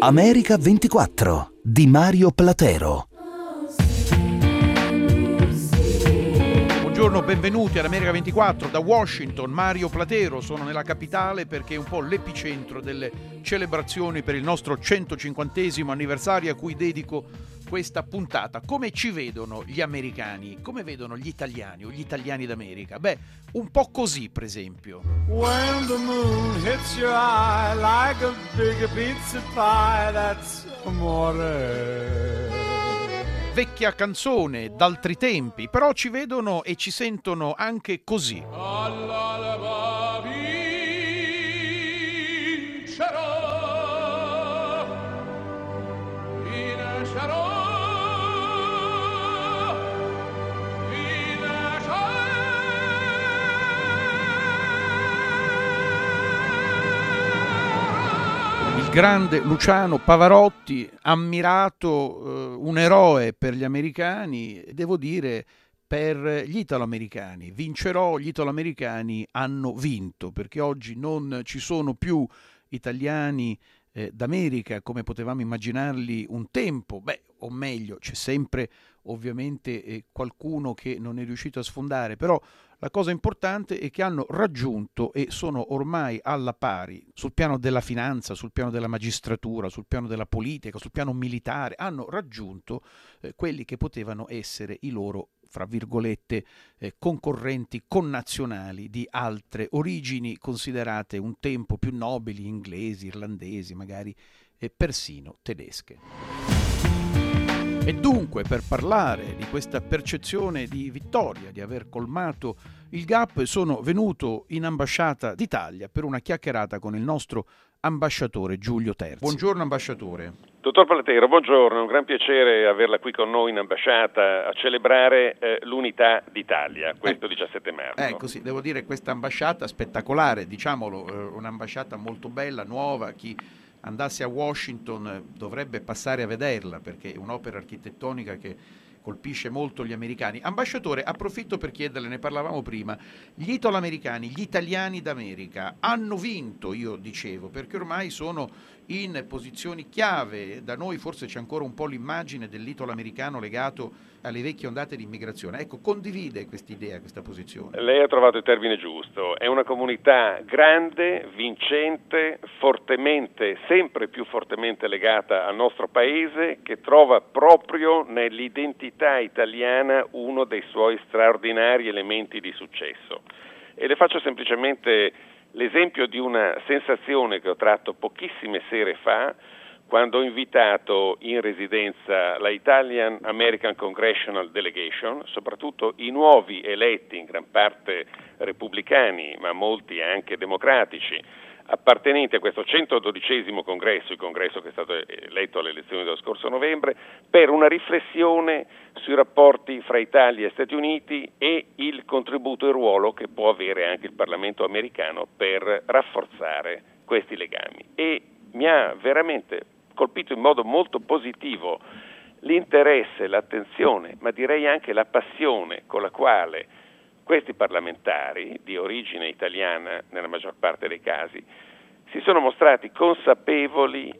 America 24 di Mario Platero. Buongiorno, benvenuti ad America 24 da Washington. Mario Platero, sono nella capitale perché è un po' l'epicentro delle celebrazioni per il nostro 150° anniversario a cui dedico questa puntata. Come ci vedono gli americani? Come vedono gli italiani o gli italiani d'America? Beh, un po' così, per esempio. When the moon hits your eye like a big pizza pie, that's amore. Vecchia canzone d'altri tempi, però ci vedono e ci sentono anche così. All'alba vincerò, vincerò. Il grande Luciano Pavarotti, ammirato, un eroe per gli americani, devo dire per gli italoamericani. Vincerò, gli italoamericani hanno vinto, perché oggi non ci sono più italiani d'America come potevamo immaginarli un tempo. Beh, o meglio, c'è sempre ovviamente qualcuno che non è riuscito a sfondare, però la cosa importante è che hanno raggiunto e sono ormai alla pari sul piano della finanza, sul piano della magistratura, sul piano della politica, sul piano militare, hanno raggiunto quelli che potevano essere i loro, fra virgolette, concorrenti connazionali di altre origini considerate un tempo più nobili, inglesi, irlandesi, magari persino tedesche. E dunque, per parlare di questa percezione di vittoria, di aver colmato il gap, sono venuto in ambasciata d'Italia per una chiacchierata con il nostro ambasciatore Giulio Terzi. Buongiorno ambasciatore. Dottor Platero, buongiorno, è un gran piacere averla qui con noi in ambasciata a celebrare l'unità d'Italia, questo 17 marzo. Ecco sì, devo dire questa ambasciata spettacolare, diciamolo, un'ambasciata molto bella, nuova, chi andasse a Washington dovrebbe passare a vederla perché è un'opera architettonica che colpisce molto gli americani. Ambasciatore, approfitto per chiederle, ne parlavamo prima, gli italoamericani, gli italiani d'America hanno vinto, io dicevo, perché ormai sono in posizioni chiave. Da noi forse c'è ancora un po' l'immagine dell'italoamericano legato alle vecchie ondate di immigrazione. Ecco, condivide quest'idea, questa posizione? Lei ha trovato il termine giusto, è una comunità grande, vincente, fortemente, sempre più fortemente legata al nostro paese, che trova proprio nell'identità italiana uno dei suoi straordinari elementi di successo. E le faccio semplicemente l'esempio di una sensazione che ho tratto pochissime sere fa, quando ho invitato in residenza la Italian American Congressional Delegation, soprattutto i nuovi eletti, in gran parte repubblicani, ma molti anche democratici, appartenenti a questo 112° congresso, il congresso che è stato eletto alle elezioni dello scorso novembre, per una riflessione sui rapporti fra Italia e Stati Uniti e il contributo e il ruolo che può avere anche il Parlamento americano per rafforzare questi legami. E mi ha veramente colpito in modo molto positivo l'interesse, l'attenzione, ma direi anche la passione con la quale questi parlamentari di origine italiana, nella maggior parte dei casi, si sono mostrati consapevoli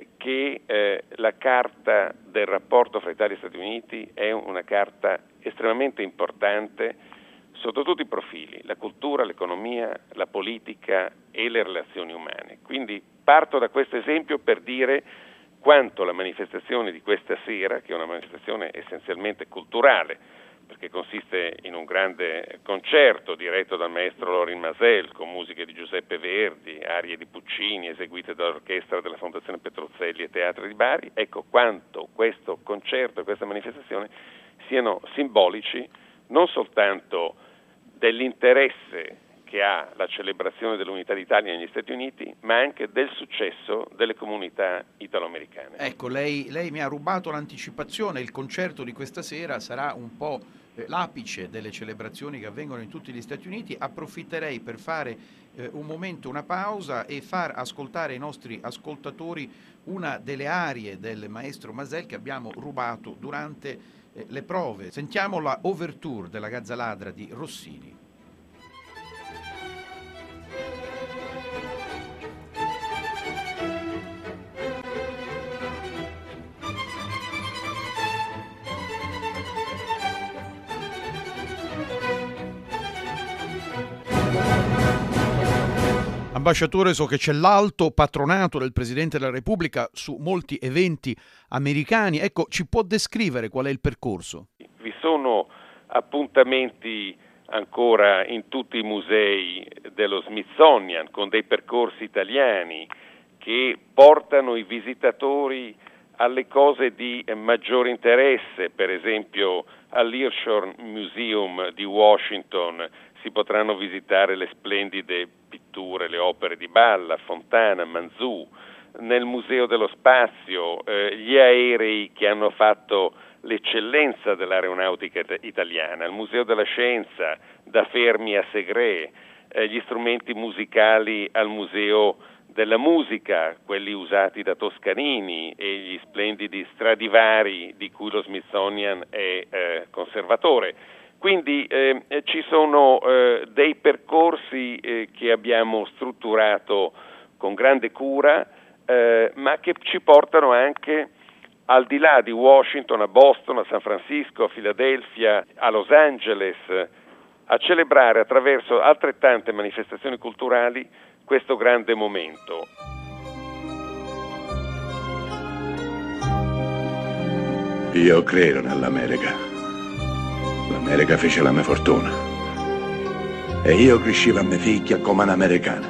che la carta del rapporto fra Italia e Stati Uniti è una carta estremamente importante sotto tutti i profili, la cultura, l'economia, la politica e le relazioni umane. Quindi parto da questo esempio per dire quanto la manifestazione di questa sera, che è una manifestazione essenzialmente culturale, perché consiste in un grande concerto diretto dal maestro Lorin Maazel, con musiche di Giuseppe Verdi, arie di Puccini eseguite dall'orchestra della Fondazione Petruzzelli e Teatri di Bari, ecco quanto questo concerto e questa manifestazione siano simbolici non soltanto dell'interesse che ha la celebrazione dell'unità d'Italia negli Stati Uniti, ma anche del successo delle comunità italoamericane. Ecco, lei mi ha rubato l'anticipazione, il concerto di questa sera sarà un po' l'apice delle celebrazioni che avvengono in tutti gli Stati Uniti. Approfitterei per fare un momento, una pausa e far ascoltare ai nostri ascoltatori una delle arie del maestro Maazel che abbiamo rubato durante le prove. Sentiamo la Overture della Gazzaladra di Rossini. ambasciatore, so che c'è l'alto patronato del Presidente della Repubblica su molti eventi americani. Ecco, ci può descrivere qual è il percorso? Vi sono appuntamenti ancora in tutti i musei dello Smithsonian con dei percorsi italiani che portano i visitatori alle cose di maggiore interesse. Per esempio all'Earsham Museum di Washington si potranno visitare le splendide pitture, le opere di Balla, Fontana, Manzù. Nel Museo dello Spazio gli aerei che hanno fatto l'eccellenza dell'aeronautica italiana, al Museo della Scienza, da Fermi a Segre, gli strumenti musicali al Museo della Musica, quelli usati da Toscanini, e gli splendidi Stradivari di cui lo Smithsonian è conservatore. Quindi ci sono dei percorsi che abbiamo strutturato con grande cura, ma che ci portano anche al di là di Washington, a Boston, a San Francisco, a Filadelfia, a Los Angeles, a celebrare attraverso altrettante manifestazioni culturali questo grande momento. Io credo nell'America. L'America fece la mia fortuna. E io crescevo a mia figlia come un'americana.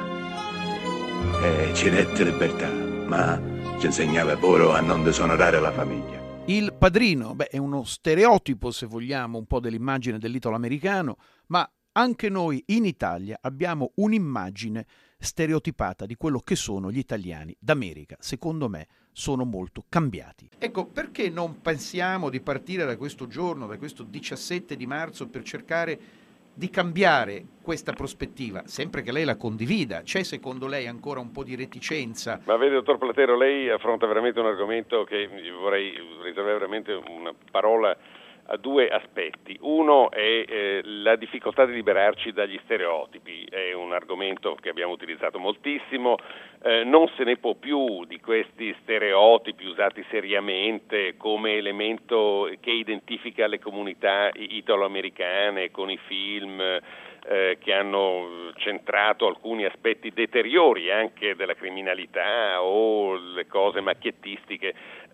E ci dette libertà, ma ci insegnava pure a non disonorare la famiglia. Il Padrino, è uno stereotipo, se vogliamo, un po' dell'immagine dell'italo-americano, ma anche noi in Italia abbiamo un'immagine stereotipata di quello che sono gli italiani d'America. Secondo me sono molto cambiati. Ecco, perché non pensiamo di partire da questo giorno, da questo 17 di marzo, per cercare di cambiare questa prospettiva, sempre che lei la condivida? C'è secondo lei ancora un po' di reticenza? Ma vede, dottor Platero, lei affronta veramente un argomento che vorrei riservare veramente una parola a due aspetti. Uno è la difficoltà di liberarci dagli stereotipi, è un argomento che abbiamo utilizzato moltissimo, non se ne può più di questi stereotipi usati seriamente come elemento che identifica le comunità italo-americane con i film che hanno centrato alcuni aspetti deteriori anche della criminalità o le cose macchiettistiche.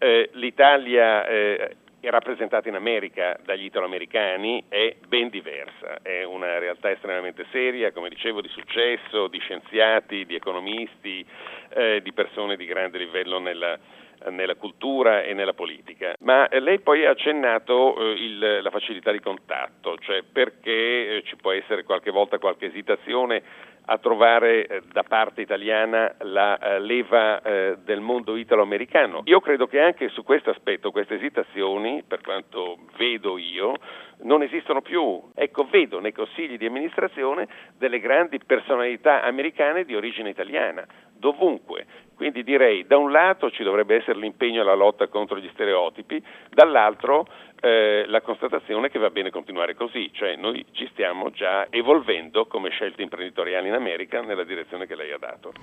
L'Italia è rappresentata in America dagli italoamericani è ben diversa, è una realtà estremamente seria, come dicevo, di successo, di scienziati, di economisti, di persone di grande livello nella cultura e nella politica. Ma lei poi ha accennato la facilità di contatto, cioè perché ci può essere qualche volta qualche esitazione a trovare da parte italiana la leva del mondo italo-americano. Io credo che anche su questo aspetto queste esitazioni, per quanto vedo io, non esistono più. Ecco, vedo nei consigli di amministrazione delle grandi personalità americane di origine italiana, dovunque. Quindi direi, da un lato ci dovrebbe essere l'impegno alla lotta contro gli stereotipi, dall'altro la constatazione che va bene continuare così, cioè noi ci stiamo già evolvendo come scelte imprenditoriali in America nella direzione che lei ha dato.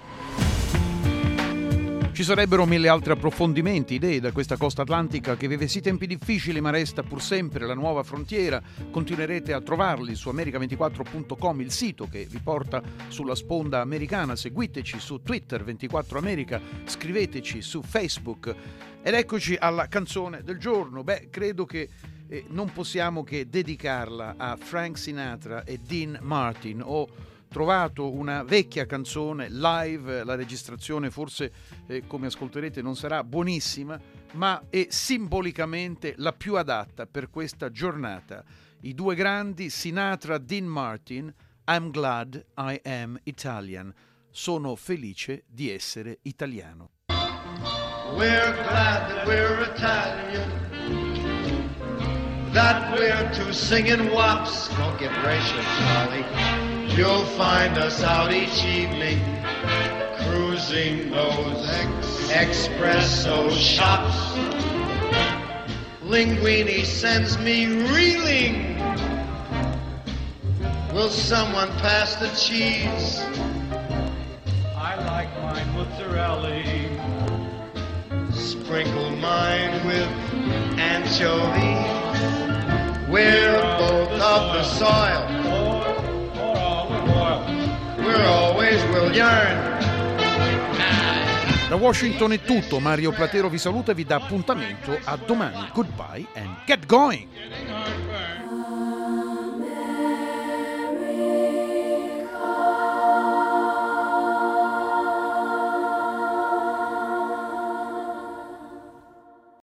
Ci sarebbero mille altri approfondimenti, idee da questa costa atlantica che vive sì tempi difficili ma resta pur sempre la nuova frontiera. Continuerete a trovarli su america24.com, il sito che vi porta sulla sponda americana. Seguiteci su Twitter 24 America, scriveteci su Facebook. Ed eccoci alla canzone del giorno. Credo che non possiamo che dedicarla a Frank Sinatra e Dean Martin. Ho trovato una vecchia canzone live, la registrazione forse come ascolterete non sarà buonissima, ma è simbolicamente la più adatta per questa giornata. I due grandi, Sinatra, Dean Martin, I'm glad I am Italian. Sono felice di essere italiano. We're glad that we're Italian, that we're two singing wops. Don't get gracious, Charlie. You'll find us out each evening, cruising those espresso shops. Linguini sends me reeling. Will someone pass the cheese? I like mine mozzarella. Sprinkle mine with anchovies. We're both of the soil. Or olive oil. We're always years we'll yearn. Da Washington è tutto, Mario Platero vi saluta e vi dà appuntamento a domani. Goodbye and get going!